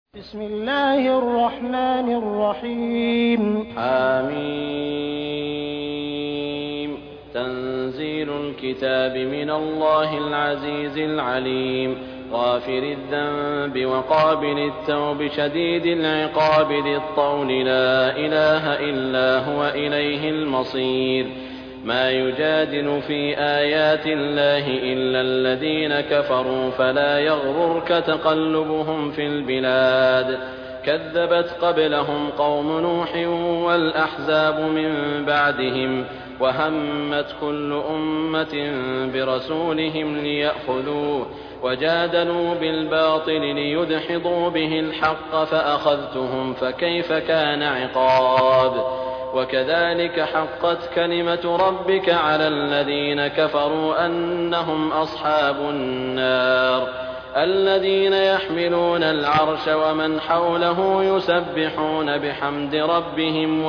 بسم الله الرحمن الرحيم. حميم. تنزيل الكتاب من الله العزيز العليم، غافر الذنب وقابل التوب شديد العقاب ذي الطول، لا إله إلا هو إليه المصير. ما يجادل في آيات الله إلا الذين كفروا، فلا يغررك تقلبهم في البلاد. كذبت قبلهم قوم نوح والأحزاب من بعدهم، وهمت كل أمة برسولهم ليأخذوه، وجادلوا بالباطل ليدحضوا به الحق، فأخذتهم فكيف كان عقاب. وكذلك حقت كلمة ربك على الذين كفروا أنهم أصحاب النار. الذين يحملون العرش ومن حوله يسبحون بحمد ربهم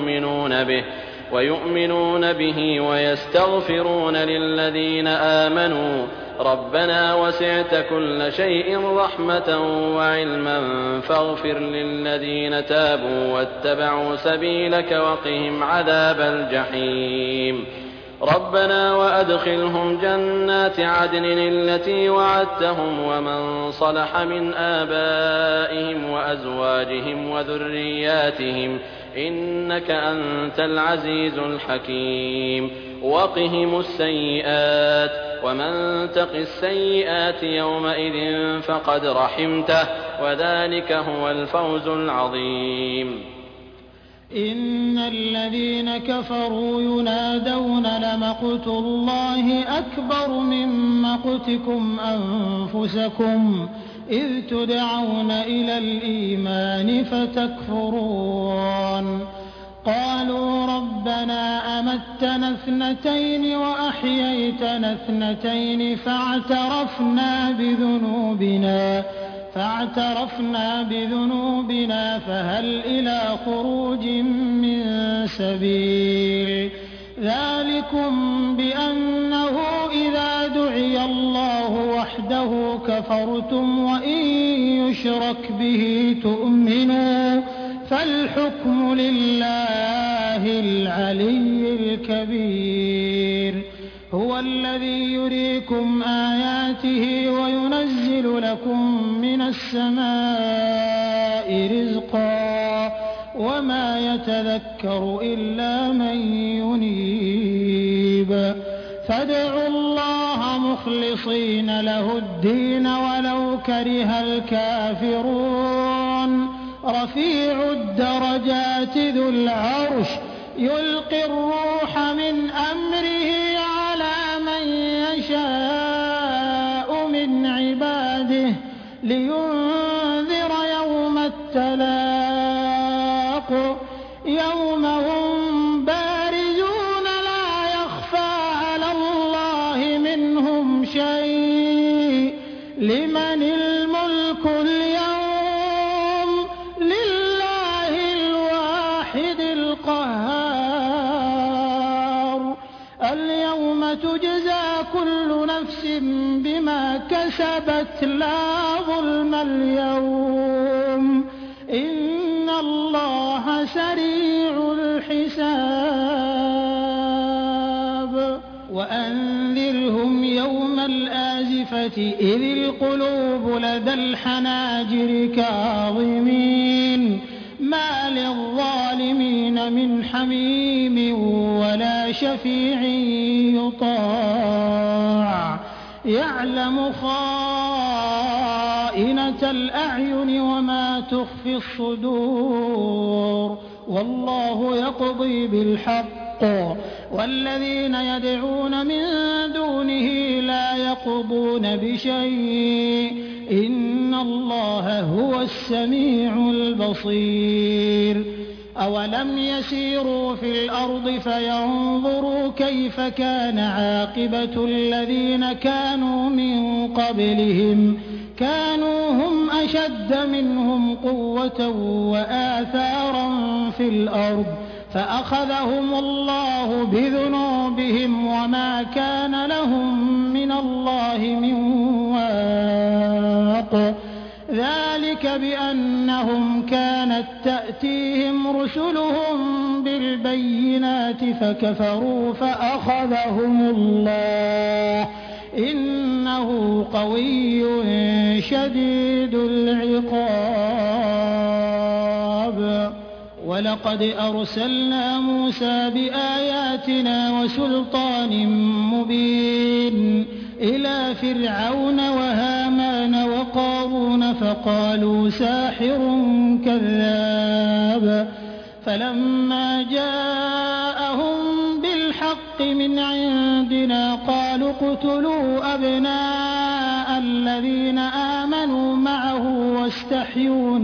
ويؤمنون به ويستغفرون للذين آمنوا ربنا وسعت كل شيء رحمة وعلما فاغفر للذين تابوا واتبعوا سبيلك وقهم عذاب الجحيم. ربنا وأدخلهم جنات عدن التي وعدتهم ومن صلح من آبائهم وأزواجهم وذرياتهم إنك أنت العزيز الحكيم. وقهم السيئات، ومن تق السيئات يومئذ فقد رحمته، وذلك هو الفوز العظيم. إن الذين كفروا ينادون لمقت الله أكبر من مقتكم أنفسكم إذ تدعون إلى الإيمان فتكفرون. قالوا ربنا أمتنا اثنتين وأحييتنا اثنتين فاعترفنا بذنوبنا فهل إلى خروج من سبيل. ذلكم بأنه إذا دعي الله وحده كفرتم وإن يشرك به تؤمنوا فالحكم لله العلي الكبير. هو الذي يريكم آياته وينزل لكم من السماء رزقا وما يتذكر إلا من ينيب. فادعوا الله مخلصين له الدين ولو كره الكافرون. رفيع الدرجات ذو العرش يلقي الروح من أمره على من يشاء من عباده لينذر يوم التلاق يوم هم بارزون لا يخفى على الله منهم شيء. لمن الملك اليوم لله الواحد القهار. اليوم تجزى كل نفس بما كسبت لا ظلم اليوم إن الله سريع الحساب. وأنذرهم يوم الآزفة إذ القلوب لدى الحناجر كاظمين ما للظالمين من حميم ولا شفيع يطاع. يعلم خائنة الأعين وما تخفي الصدور والله يقضي بالحق والذين يدعون من دونه لا يقضون بشيء إن الله هو السميع البصير. أولم يسيروا في الأرض فينظروا كيف كان عاقبة الذين كانوا من قبلهم كانوا هم أشد منهم قوة وآثارا في الأرض فأخذهم الله بذنوبهم وما كان لهم من الله من واق. ذلك بأنهم كانت تأتيهم رسلهم بالبينات فكفروا فأخذهم الله إنه قوي شديد العقاب. ولقد أرسلنا موسى بآياتنا وسلطان مبين إلى فرعون وهامان وقارون فقالوا ساحر كذاب. فلما جاءهم بالحق من عندنا قالوا اقتلوا أبناء الذين آمنوا معه واستحيوا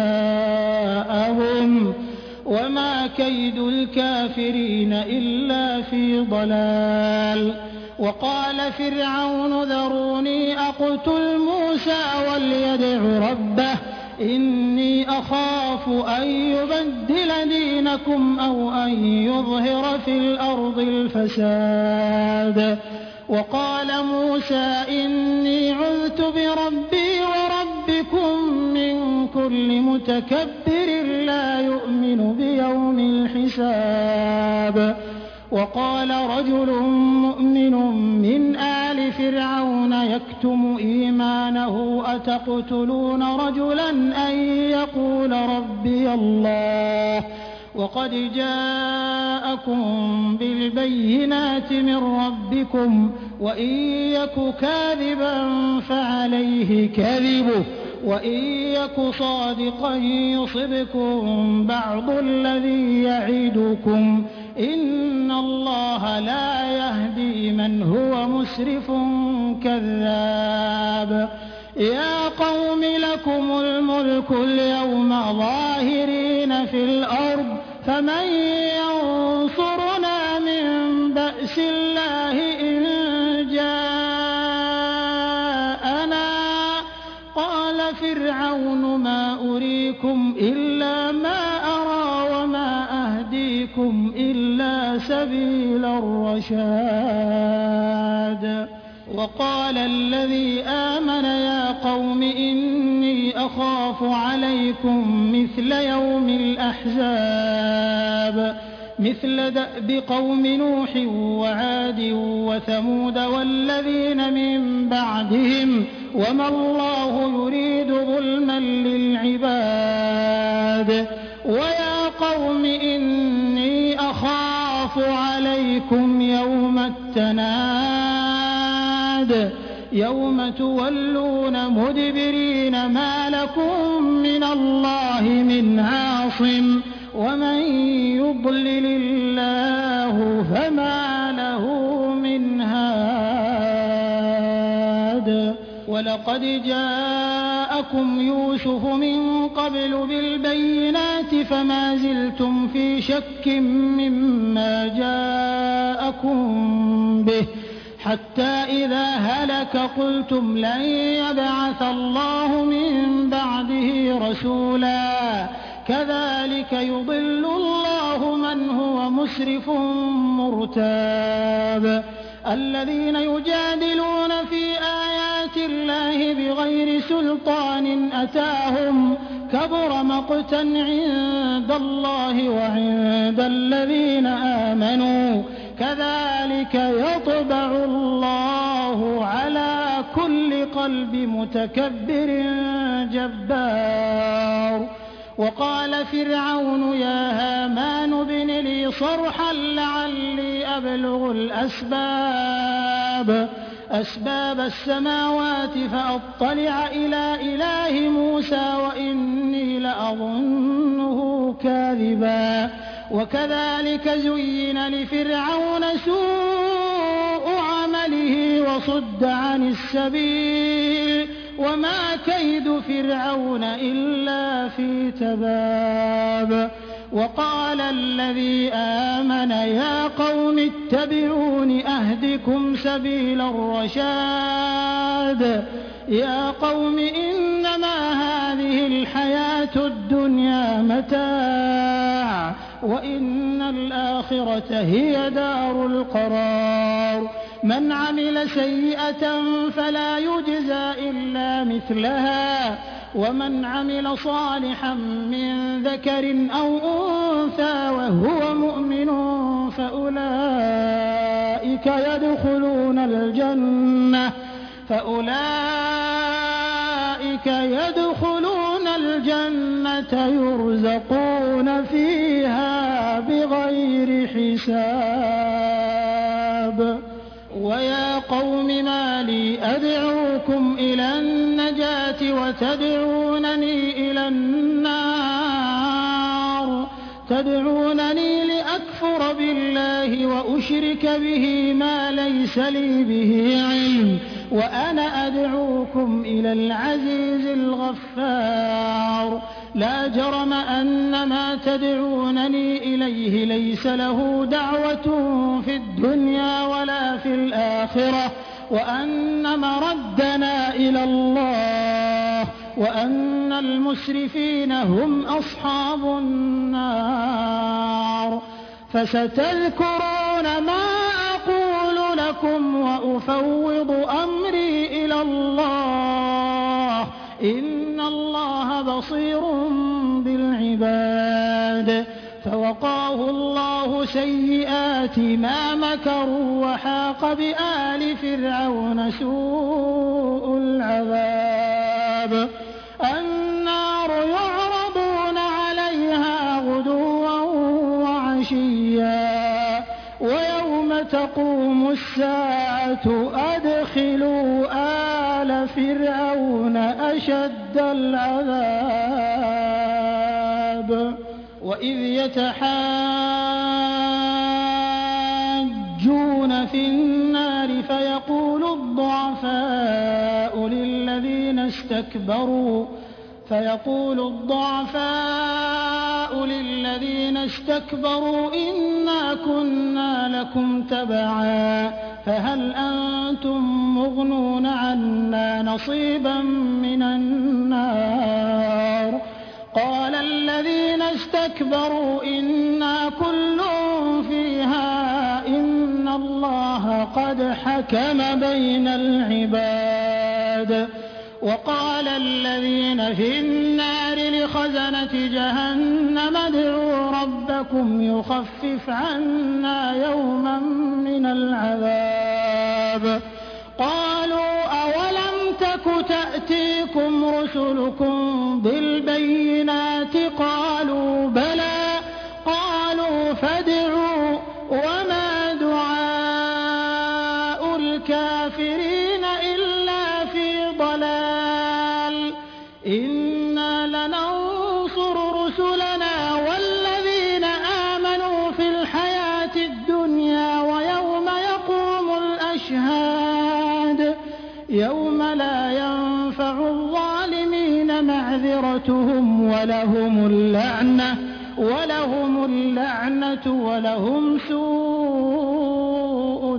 نساءهم وما كيد الكافرين إلا في ضلال. وقال فرعون ذروني أقتل موسى وليدع ربه إني أخاف أن يبدل دينكم أو أن يظهر في الأرض الفساد. وقال موسى إني عذت بربي وربكم من كل متكبر لا يؤمن بيوم الحساب. وقال رجل مؤمن من آل فرعون يكتم إيمانه أتقتلون رجلا أن يقول ربي الله وقد جاءكم بالبينات من ربكم وإن يك كاذبا فعليه كذبه وإن يك صادقا يصبكم بعض الذي يعدكم إن الله لا يهدي من هو مسرف كذاب. يا قوم لكم الملك اليوم ظاهرين في الأرض فمن ينصرنا من بأس الله إن جاءنا. قال فرعون ما أريكم إلا ما أرى وما أهديكم إلا سبيل الرشاد. وقال الذي آمن يا قوم إني أخاف عليكم مثل يوم الأحزاب مثل دأب قوم نوح وعاد وثمود والذين من بعدهم وما الله يريد ظلما للعباد. ويا قوم إني أخاف عليكم يوم التناد يوم تولون مدبرين ما لكم من الله من عاصم ومن يضلل الله فما له من هاد. ولقد جاءكم يوسف من قبل بالبينات فما زلتم في شك مما جاءكم به حتى إذا هلك قلتم لن يبعث الله من بعده رسولا كذلك يضل الله من هو مسرف مرتاب. الذين يجادلون في آيات الله بغير سلطان أتاهم كبر مقتا عند الله وعند الذين آمنوا كذلك يطبع الله على كل قلب متكبر جبار. وقال فرعون يا هامان ابن لي صرحا لعلي أبلغ أسباب السماوات فأطلع إلى إله موسى وإني لأظنه كاذبا. وكذلك زين لفرعون سوء عمله وصد عن السبيل وما كيد فرعون إلا في تباب. وقال الذي آمن يا قوم اتبعون أهدكم سبيل الرشاد. يا قوم إنما هذه الحياة الدنيا متاع وإن الآخرة هي دار القرار. من عمل سيئة فلا يجزى إلا مثلها ومن عمل صالحا من ذكر أو أنثى وهو مؤمن فأولئك يدخلون الجنة يرزقون فيها بغير حساب. ويا قوم ما لي أدعوكم إلى النجاة وتدعونني إلى النار تدعونني لأكفر بالله وأشرك به ما ليس لي به علم وأنا أدعوكم إلى العزيز الغفار. لا جرم أن ما تدعونني إليه ليس له دعوة في الدنيا ولا في الآخرة وأن مردنا إلى الله وأن المسرفين هم أصحاب النار. فستذكرون ما أقول لكم وأفوض أمري إلى الله إن الله بصير بالعباد. فوقاه الله سيئات ما مكروا وحاق بآل فرعون سوء العذاب. النار يعرضون عليها غدوا وعشيا ويوم تقوم الساعة أدخلوا آل فرعون أشد العذاب. وإذ يتحاجون في النار فيقول الضعفاء للذين استكبروا إنا كنا لكم تبعا فهل أنتم مغنون عنا نصيبا من النار. قال الذين استكبروا إنا كل فيها إن الله قد حكم بين العباد. وقال الذين في النار لخزنة جهنم ادعوا ربكم يخفف عنا يوما من العذاب. قالوا أولم تك تأتيكم رسلكم بالبينات قالوا بلى قالوا فادعوا وما دعاء الكافرين إلا في ضلال. إنا لننصر رسلنا والذين آمنوا في الحياة الدنيا ويوم يقوم الأشهاد يوم لا ينفع الظالمين معذرتهم ولهم اللعنة ولهم سوء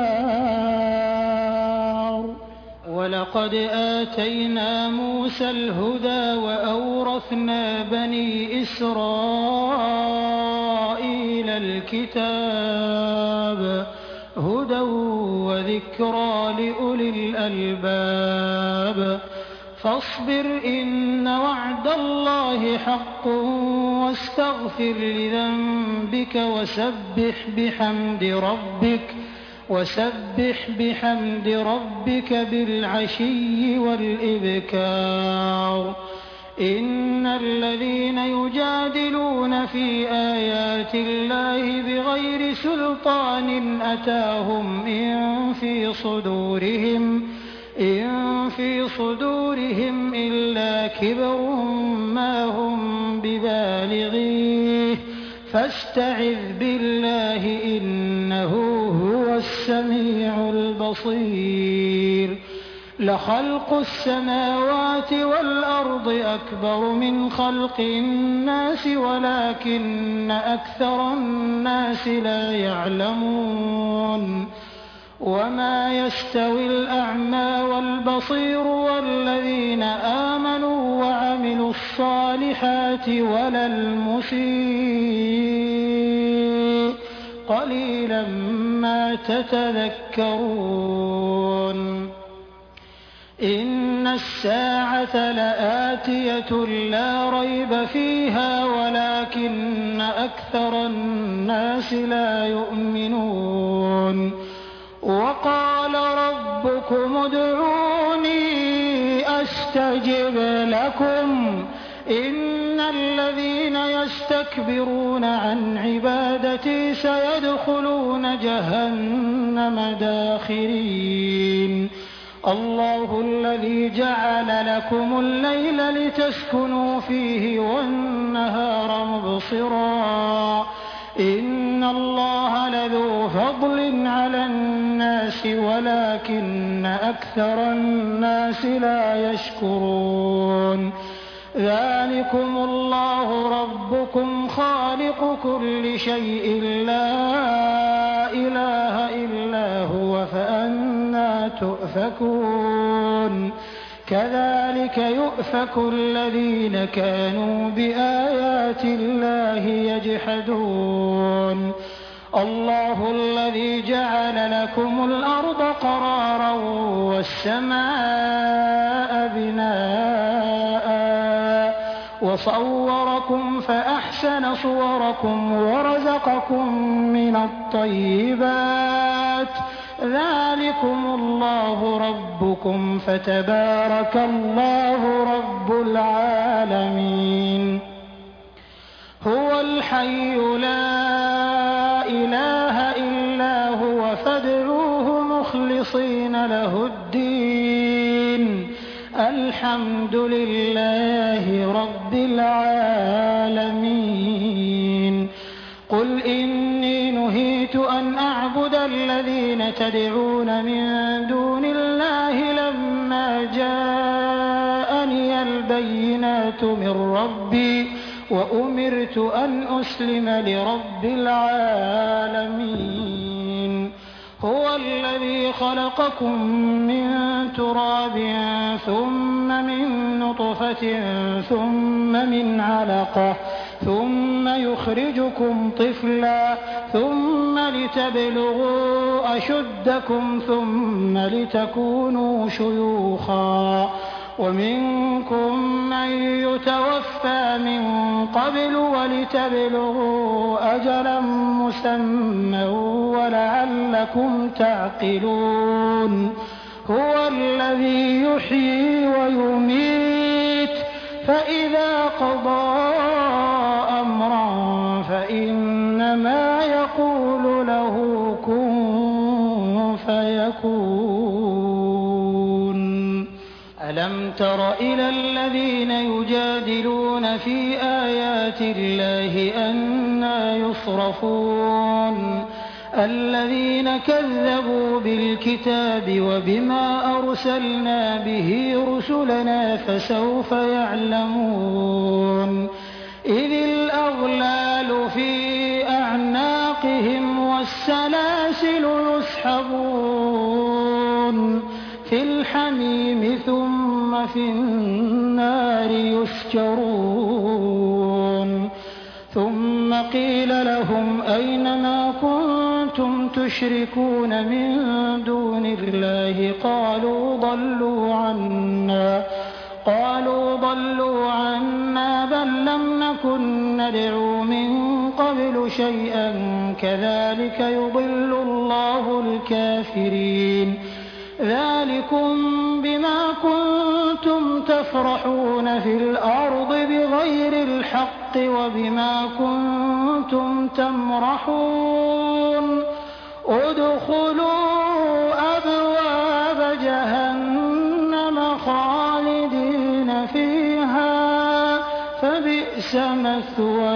الدار. ولقد آتينا موسى الهدى وأورثنا بني إسرائيل الكتاب هدى وذكرى لأولي الألباب. فاصبر إن وعد الله حق واستغفر لذنبك وسبح بحمد ربك بالعشي والإبكار. إن الذين يجادلون في آيات الله بغير سلطان أتاهم إن في صدورهم إلا كبر ما هم ببالغيه فاستعذ بالله إنه هو السميع البصير. لخلق السماوات والأرض أكبر من خلق الناس ولكن أكثر الناس لا يعلمون. وما يستوي الأعمى والبصير والذين آمنوا وعملوا الصالحات ولا المسيء قليلا ما تتذكرون. إن الساعة لآتية لا ريب فيها ولكن أكثر الناس لا يؤمنون وقال ربكم ادعوني أستجب لكم إن الذين يستكبرون عن عبادتي سيدخلون جهنم داخرين الله الذي جعل لكم الليل لتسكنوا فيه والنهار مبصرا إن الله لذو فضل على الناس ولكن أكثر الناس لا يشكرون ذلكم الله ربكم خالق كل شيء لا إله إلا هو فأنى تؤفكون كذلك يؤفك الذين كانوا بآيات الله يجحدون الله الذي جعل لكم الأرض قرارا والسماء بناء وصوركم فأحسن صوركم ورزقكم من الطيبات ذلكم الله ربكم فتبارك الله رب العالمين هو الحي لا إله إلا هو فادعوه مخلصين له الدين الحمد لله رب العالمين قل إني نهيت أن أعبد الذين تدعون من دون الله لما جاءني البينات من ربي وأمرت أن أسلم لرب العالمين هو الذي خلقكم من تراب ثم من نطفة ثم من علقة ثم يخرجكم طفلا ثم لتبلغوا أشدكم ثم لتكونوا شيوخا ومنكم من يتوفى من قبل ولتبلغوا أجلا مسمى ولعلكم تعقلون هو الذي يحيي ويميت فإذا قضى أمرا فإنما يقول له كن فيكون ألم تر إلى الذين يجادلون في آيات الله أنى يصرفون الذين كذبوا بالكتاب وبما أرسلنا به رسلنا فسوف يعلمون إذ الأغلال في أعناقهم والسلاسل يسحبون في الحميم ثم في النار يسجرون ثم قيل لهم أين ما كنتم تشركون من دون الله قالوا ضلوا عنا بل لم نكن ندعو من قبل شيئا كذلك يضل الله الكافرين ذلكم بما كنتم تفرحون في الأرض بغير الحق وبما كنتم تمرحون ادخلوا أبواب جهنم خالدين فيها فبئس مثوى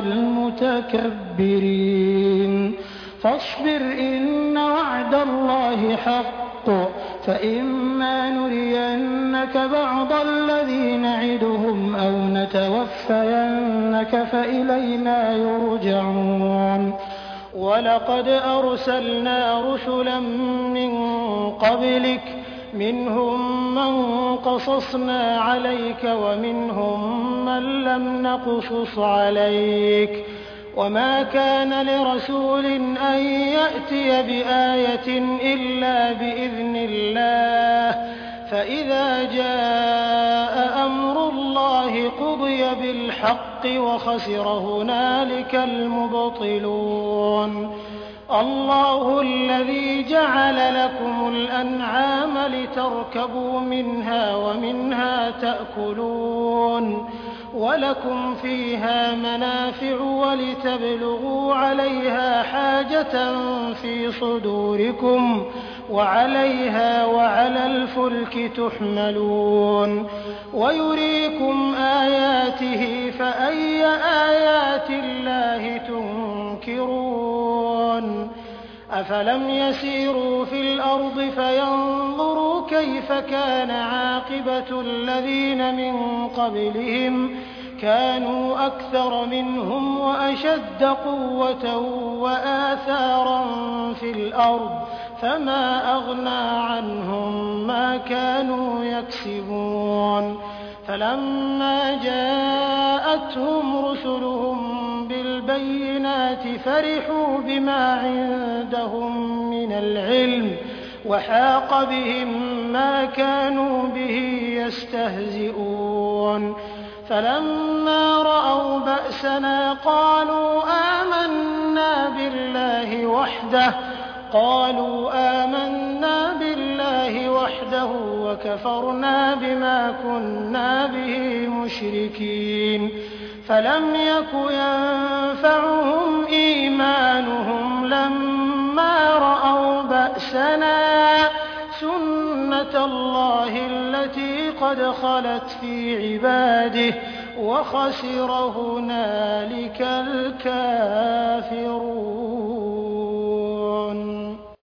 المتكبرين فاصبر إن وعد الله حق فإما نرينك بعض الذي نعدهم أو نتوفينك فإلينا يرجعون ولقد أرسلنا رسلا من قبلك منهم من قصصنا عليك ومنهم من لم نقصص عليك وما كان لرسول أن يأتي بآية إلا بإذن الله فإذا جاء أمر الله قضي بالحق وخسر هنالك المبطلون الله الذي جعل لكم الأنعام لتركبوا منها ومنها تأكلون ولكم فيها منافع ولتبلغوا عليها حاجة في صدوركم وعليها وعلى الفلك تحملون ويريكم آياته فأي آيات الله تنكرون أفلم يسيروا في الأرض فينظروا كيف كان عاقبة الذين من قبلهم كانوا أكثر منهم وأشد قوة وآثارا في الأرض فما أغنى عنهم ما كانوا يكسبون فلما جاءتهم رسلهم بالبينات فرحوا بما عندهم من العلم وحاق بهم ما كانوا به يستهزئون فلما رأوا بأسنا قالوا آمنا بالله وحده وكفرنا بما كنا به مشركين فلم يك ينفعهم إيمانهم لما رأوا بأسنا سنة الله التي قد خلت في عباده وخسر هنالك الكافرون